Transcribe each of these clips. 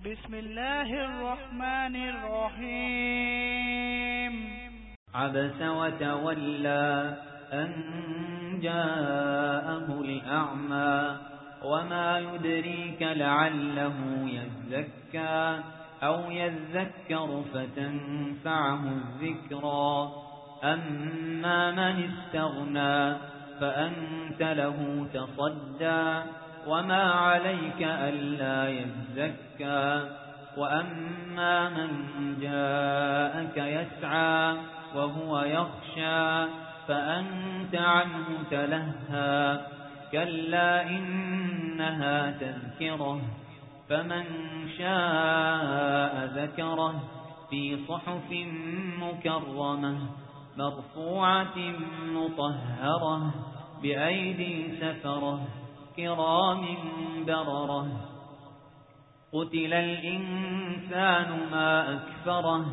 بسم الله الرحمن الرحيم. عبس وتولى أن جاءه الأعمى وما يدريك لعله يزكى أو يذكر فتنفعه الذكرى أما من استغنى فأنت له تصدى وما عليك ألا يزكى وأما من جاءك يسعى وهو يخشى فأنت عنه تلهى كلا إنها تذكرة فمن شاء ذكره في صحف مكرمة مرفوعة مطهرة بأيدي سفرة كرام بررة قتل الإنسان ما أكفره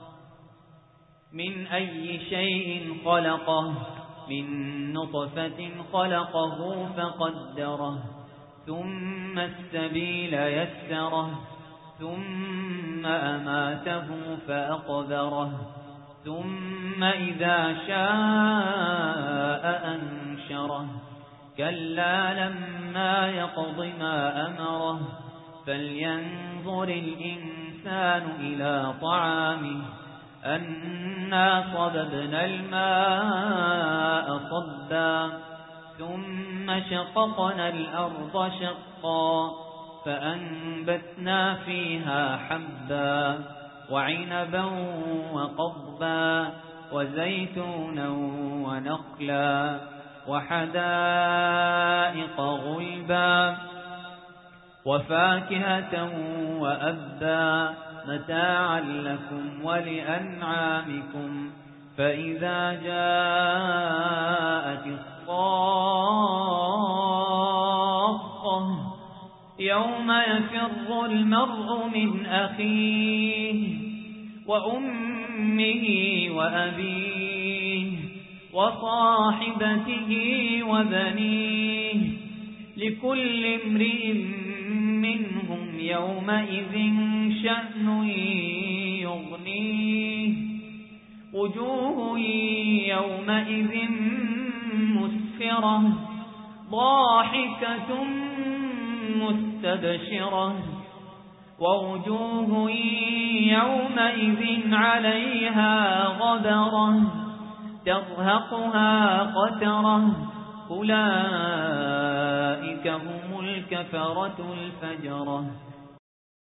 من أي شيء خلقه من نطفة خلقه فقدره ثم السبيل يسره ثم أماته فأقبره ثم إذا شاء أنشره كلا لما يقض ما أمره فلينظر الإنسان إلى طعامه أنا صببنا الماء صبا ثم شققنا الأرض شقا فأنبتنا فيها حبا وعنبا وقضبا وزيتونا ونخلا وحدائق غلبا وفاكهة وأبا متاعا لكم ولأنعامكم فإذا جاءت الصاخة يوم يفر المرء من أخيه وأمه وأبيه وصاحبته وبنيه لكل امرئ منهم يومئذ شأن يغنيه وجوه يومئذ مسفرة ضاحكة مستبشرة ووجوه يومئذ عليها غبرة ترهقها قترة أولئك هم الكفرة الفجرة.